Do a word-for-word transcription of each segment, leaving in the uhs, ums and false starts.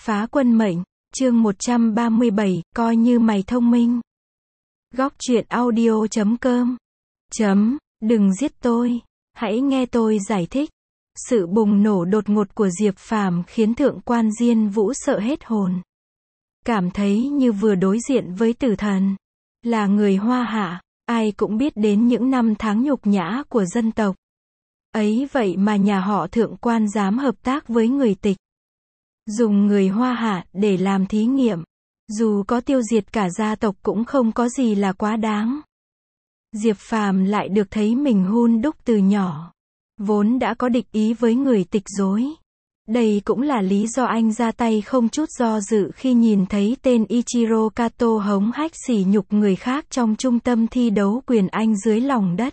Phá quân mệnh, chương một trăm ba mươi bảy, coi như mày thông minh. Góc truyện audio chấm com. Chấm, đừng giết tôi. Hãy nghe tôi giải thích. Sự bùng nổ đột ngột của Diệp Phàm khiến thượng quan Diên Vũ sợ hết hồn. Cảm thấy như vừa đối diện với tử thần. Là người Hoa Hạ, ai cũng biết đến những năm tháng nhục nhã của dân tộc. Ấy vậy mà nhà họ thượng quan dám hợp tác với người Tịch. Dùng người Hoa Hạ để làm thí nghiệm. Dù có tiêu diệt cả gia tộc cũng không có gì là quá đáng. Diệp Phàm lại được thấy mình hun đúc từ nhỏ. Vốn đã có địch ý với người Tịch rồi. Đây cũng là lý do anh ra tay không chút do dự khi nhìn thấy tên Ichiro Kato hống hách sỉ nhục người khác trong trung tâm thi đấu quyền Anh dưới lòng đất.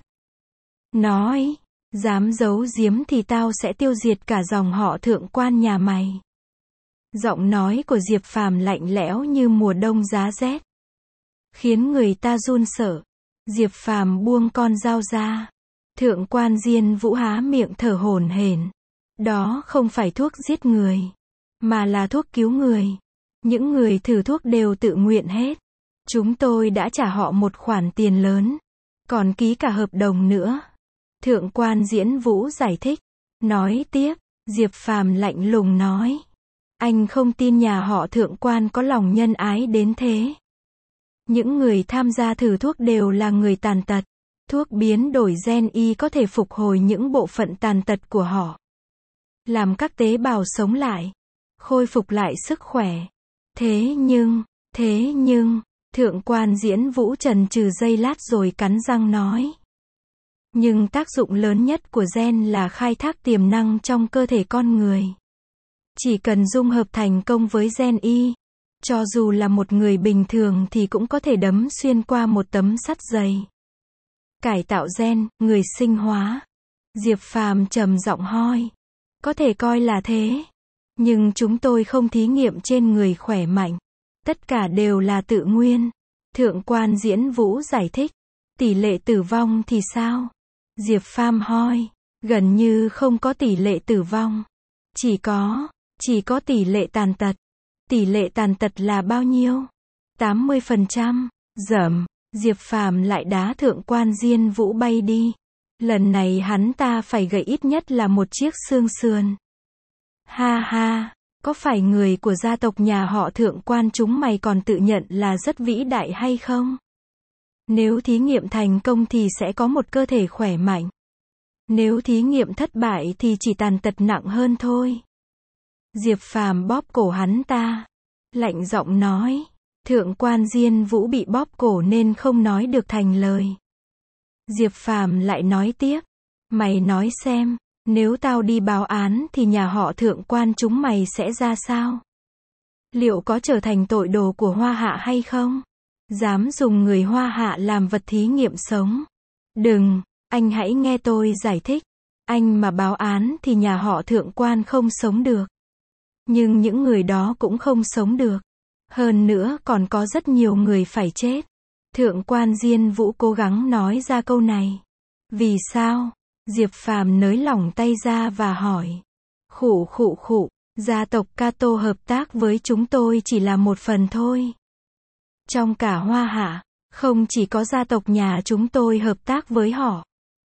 Nói, dám giấu giếm thì tao sẽ tiêu diệt cả dòng họ thượng quan nhà mày. Giọng nói của Diệp Phàm lạnh lẽo như mùa đông giá rét. Khiến người ta run sợ. Diệp Phàm buông con dao ra. Thượng quan Diên Vũ há miệng thở hổn hển. Đó không phải thuốc giết người. Mà là thuốc cứu người. Những người thử thuốc đều tự nguyện hết. Chúng tôi đã trả họ một khoản tiền lớn. Còn ký cả hợp đồng nữa. Thượng quan Diên Vũ giải thích. Nói tiếp, Diệp Phàm lạnh lùng nói. Anh không tin nhà họ thượng quan có lòng nhân ái đến thế. Những người tham gia thử thuốc đều là người tàn tật. Thuốc biến đổi gen y có thể phục hồi những bộ phận tàn tật của họ. Làm các tế bào sống lại. Khôi phục lại sức khỏe. Thế nhưng, thế nhưng, thượng quan Diên Vũ chần chừ giây lát rồi cắn răng nói. Nhưng tác dụng lớn nhất của gen là khai thác tiềm năng trong cơ thể con người. Chỉ cần dung hợp thành công với gen y, cho dù là một người bình thường thì cũng có thể đấm xuyên qua một tấm sắt dày. Cải tạo gen, người sinh hóa. Diệp Phàm trầm giọng hoi. Có thể coi là thế. Nhưng chúng tôi không thí nghiệm trên người khỏe mạnh. Tất cả đều là tự nguyên. Thượng quan Diên Vũ giải thích. Tỷ lệ tử vong thì sao? Diệp Phàm hoi. Gần như không có tỷ lệ tử vong. Chỉ có, chỉ có tỷ lệ tàn tật. Tỷ lệ tàn tật là bao nhiêu? tám mươi phần trăm. Dởm. Diệp Phàm lại đá thượng quan Diên Vũ bay đi. Lần này hắn ta phải gãy ít nhất là một chiếc xương sườn. Ha ha, có phải người của gia tộc nhà họ thượng quan chúng mày còn tự nhận là rất vĩ đại hay không? Nếu thí nghiệm thành công thì sẽ có một cơ thể khỏe mạnh. Nếu thí nghiệm thất bại thì chỉ tàn tật nặng hơn thôi. Diệp Phàm bóp cổ hắn ta. Lạnh giọng nói. Thượng quan Diên Vũ bị bóp cổ nên không nói được thành lời. Diệp Phàm lại nói tiếp. Mày nói xem, nếu tao đi báo án thì nhà họ thượng quan chúng mày sẽ ra sao? Liệu có trở thành tội đồ của Hoa Hạ hay không? Dám dùng người Hoa Hạ làm vật thí nghiệm sống. Đừng, anh hãy nghe tôi giải thích. Anh mà báo án thì nhà họ thượng quan không sống được. Nhưng những người đó cũng không sống được. Hơn nữa còn có rất nhiều người phải chết. Thượng quan Diên Vũ cố gắng nói ra câu này. Vì sao? Diệp Phàm nới lỏng tay ra và hỏi. Khụ khụ khụ, gia tộc Kato hợp tác với chúng tôi chỉ là một phần thôi. Trong cả Hoa Hạ, không chỉ có gia tộc nhà chúng tôi hợp tác với họ.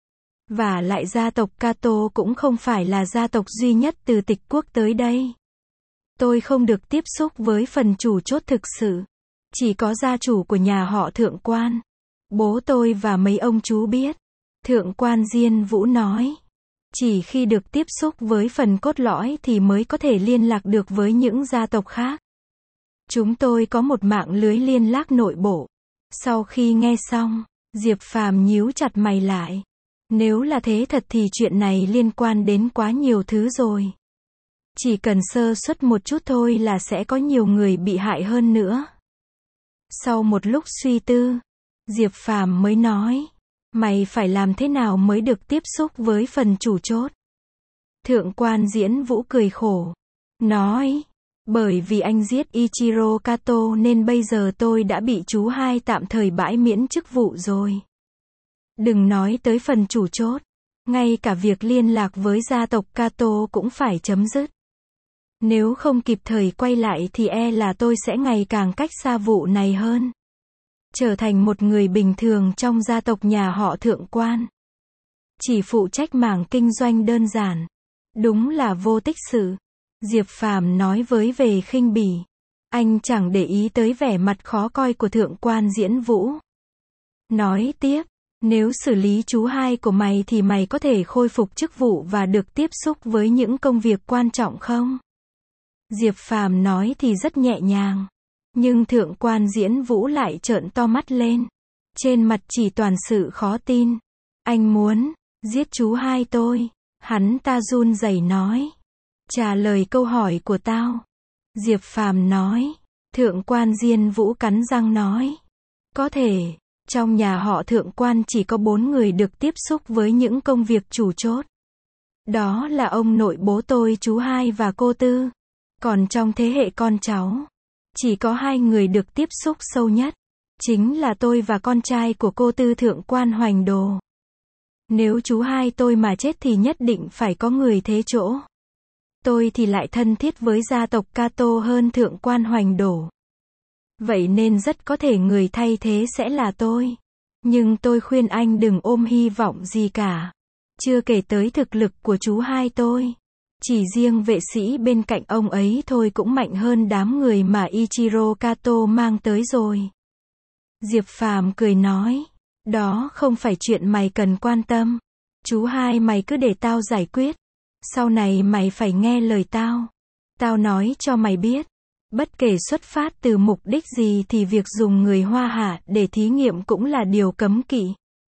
Và lại gia tộc Kato cũng không phải là gia tộc duy nhất từ Tịch quốc tới đây. Tôi không được tiếp xúc với phần chủ chốt thực sự. Chỉ có gia chủ của nhà họ thượng quan. Bố tôi và mấy ông chú biết. Thượng quan Diên Vũ nói. Chỉ khi được tiếp xúc với phần cốt lõi thì mới có thể liên lạc được với những gia tộc khác. Chúng tôi có một mạng lưới liên lạc nội bộ. Sau khi nghe xong, Diệp Phàm nhíu chặt mày lại. Nếu là thế thật thì chuyện này liên quan đến quá nhiều thứ rồi. Chỉ cần sơ suất một chút thôi là sẽ có nhiều người bị hại hơn nữa. Sau một lúc suy tư, Diệp Phàm mới nói. Mày phải làm thế nào mới được tiếp xúc với phần chủ chốt? Thượng quan Diên Vũ cười khổ. Nói. Bởi vì anh giết Ichiro Kato nên bây giờ tôi đã bị chú hai tạm thời bãi miễn chức vụ rồi. Đừng nói tới phần chủ chốt. Ngay cả việc liên lạc với gia tộc Kato cũng phải chấm dứt. Nếu không kịp thời quay lại thì e là tôi sẽ ngày càng cách xa vụ này hơn. Trở thành một người bình thường trong gia tộc nhà họ Thượng Quan. Chỉ phụ trách mảng kinh doanh đơn giản. Đúng là vô tích sự. Diệp Phàm nói với vẻ khinh bỉ. Anh chẳng để ý tới vẻ mặt khó coi của Thượng Quan Diễn Vũ. Nói tiếp, nếu xử lý chú hai của mày thì mày có thể khôi phục chức vụ và được tiếp xúc với những công việc quan trọng không? Diệp Phàm nói thì rất nhẹ nhàng. Nhưng Thượng Quan Diễn Vũ lại trợn to mắt lên. Trên mặt chỉ toàn sự khó tin. Anh muốn giết chú hai tôi. Hắn ta run rẩy nói. Trả lời câu hỏi của tao. Diệp Phàm nói. Thượng Quan Diễn Vũ cắn răng nói. Có thể, trong nhà họ Thượng Quan chỉ có bốn người được tiếp xúc với những công việc chủ chốt. Đó là ông nội bố tôi, chú hai và cô Tư. Còn trong thế hệ con cháu, chỉ có hai người được tiếp xúc sâu nhất. Chính là tôi và con trai của cô Tư, Thượng Quan Hoành Đồ. Nếu chú hai tôi mà chết thì nhất định phải có người thế chỗ. Tôi thì lại thân thiết với gia tộc Cato hơn Thượng Quan Hoành Đồ. Vậy nên rất có thể người thay thế sẽ là tôi. Nhưng tôi khuyên anh đừng ôm hy vọng gì cả. Chưa kể tới thực lực của chú hai tôi. Chỉ riêng vệ sĩ bên cạnh ông ấy thôi cũng mạnh hơn đám người mà Ichiro Kato mang tới rồi. Diệp Phàm cười nói. Đó không phải chuyện mày cần quan tâm. Chú hai mày cứ để tao giải quyết. Sau này mày phải nghe lời tao. Tao nói cho mày biết. Bất kể xuất phát từ mục đích gì thì việc dùng người Hoa Hạ để thí nghiệm cũng là điều cấm kỵ.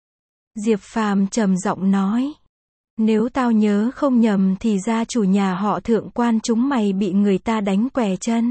Diệp Phàm trầm giọng nói. Nếu tao nhớ không nhầm thì gia chủ nhà họ Thượng Quan chúng mày bị người ta đánh què chân.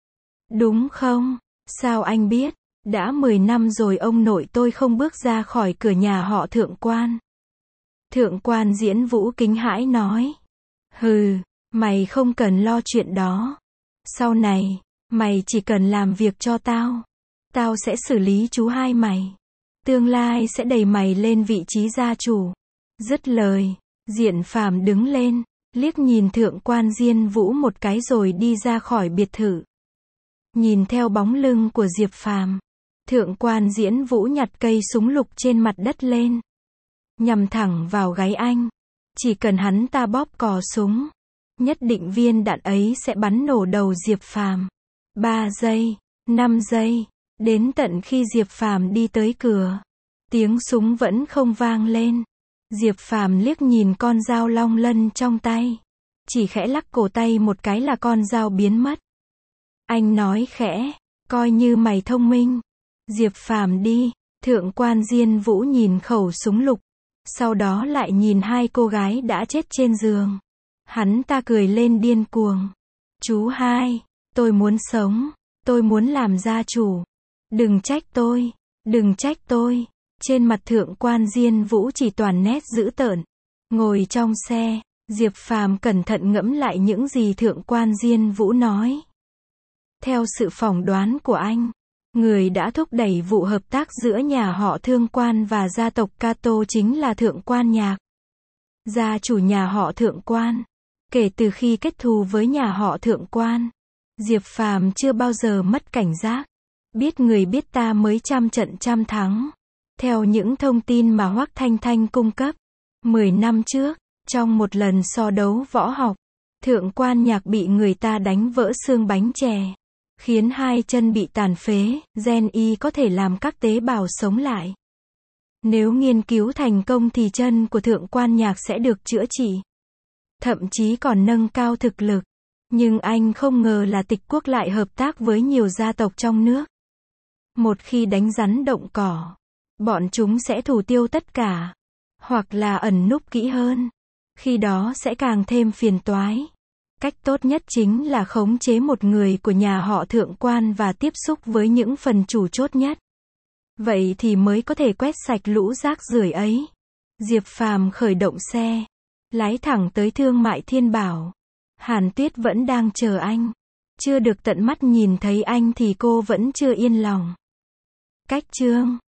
Đúng không? Sao anh biết? Đã mười năm rồi ông nội tôi không bước ra khỏi cửa nhà họ Thượng Quan. Thượng Quan Diễn Vũ kính hãi nói. Hừ, mày không cần lo chuyện đó. Sau này, mày chỉ cần làm việc cho tao. Tao sẽ xử lý chú hai mày. Tương lai sẽ đẩy mày lên vị trí gia chủ. Dứt lời, Diện Phàm đứng lên, liếc nhìn Thượng Quan Diễn Vũ một cái rồi đi ra khỏi biệt thự. Nhìn theo bóng lưng của Diệp Phàm, Thượng Quan Diễn Vũ nhặt cây súng lục trên mặt đất lên, nhằm thẳng vào gáy anh. Chỉ cần hắn ta bóp cò súng, nhất định viên đạn ấy sẽ bắn nổ đầu Diệp Phàm. Ba giây, năm giây, đến tận khi Diệp Phàm đi tới cửa, tiếng súng vẫn không vang lên. Diệp Phàm liếc nhìn con dao long lân trong tay, chỉ khẽ lắc cổ tay một cái là con dao biến mất. Anh nói khẽ, coi như mày thông minh. Diệp Phàm đi. Thượng Quan Diễn Vũ nhìn khẩu súng lục, sau đó lại nhìn hai cô gái đã chết trên giường. Hắn ta cười lên điên cuồng. Chú hai, tôi muốn sống, tôi muốn làm gia chủ. Đừng trách tôi, đừng trách tôi. Trên mặt Thượng Quan Diễn Vũ chỉ toàn nét dữ tợn. Ngồi trong xe, Diệp Phàm cẩn thận ngẫm lại những gì Thượng Quan Diễn Vũ nói. Theo sự phỏng đoán của anh, người đã thúc đẩy vụ hợp tác giữa nhà họ Thượng Quan và gia tộc Cato chính là Thượng Quan Nhạc, gia chủ nhà họ Thượng Quan. Kể từ khi kết thù với nhà họ Thượng Quan, Diệp Phàm chưa bao giờ mất cảnh giác. Biết người biết ta mới trăm trận trăm thắng. Theo những thông tin mà Hoắc Thanh Thanh cung cấp, mười năm trước, trong một lần so đấu võ học, Thượng Quan Nhạc bị người ta đánh vỡ xương bánh chè, khiến hai chân bị tàn phế. Gen Y có thể làm các tế bào sống lại. Nếu nghiên cứu thành công thì chân của Thượng Quan Nhạc sẽ được chữa trị, thậm chí còn nâng cao thực lực. Nhưng anh không ngờ là Tịch Quốc lại hợp tác với nhiều gia tộc trong nước. Một khi đánh rắn động cỏ, bọn chúng sẽ thủ tiêu tất cả, hoặc là ẩn núp kỹ hơn. Khi đó sẽ càng thêm phiền toái. Cách tốt nhất chính là khống chế một người của nhà họ Thượng Quan và tiếp xúc với những phần chủ chốt nhất. Vậy thì mới có thể quét sạch lũ rác rưởi ấy. Diệp Phàm khởi động xe, lái thẳng tới Thương mại Thiên Bảo. Hàn Tuyết vẫn đang chờ anh. Chưa được tận mắt nhìn thấy anh thì cô vẫn chưa yên lòng. Cách chương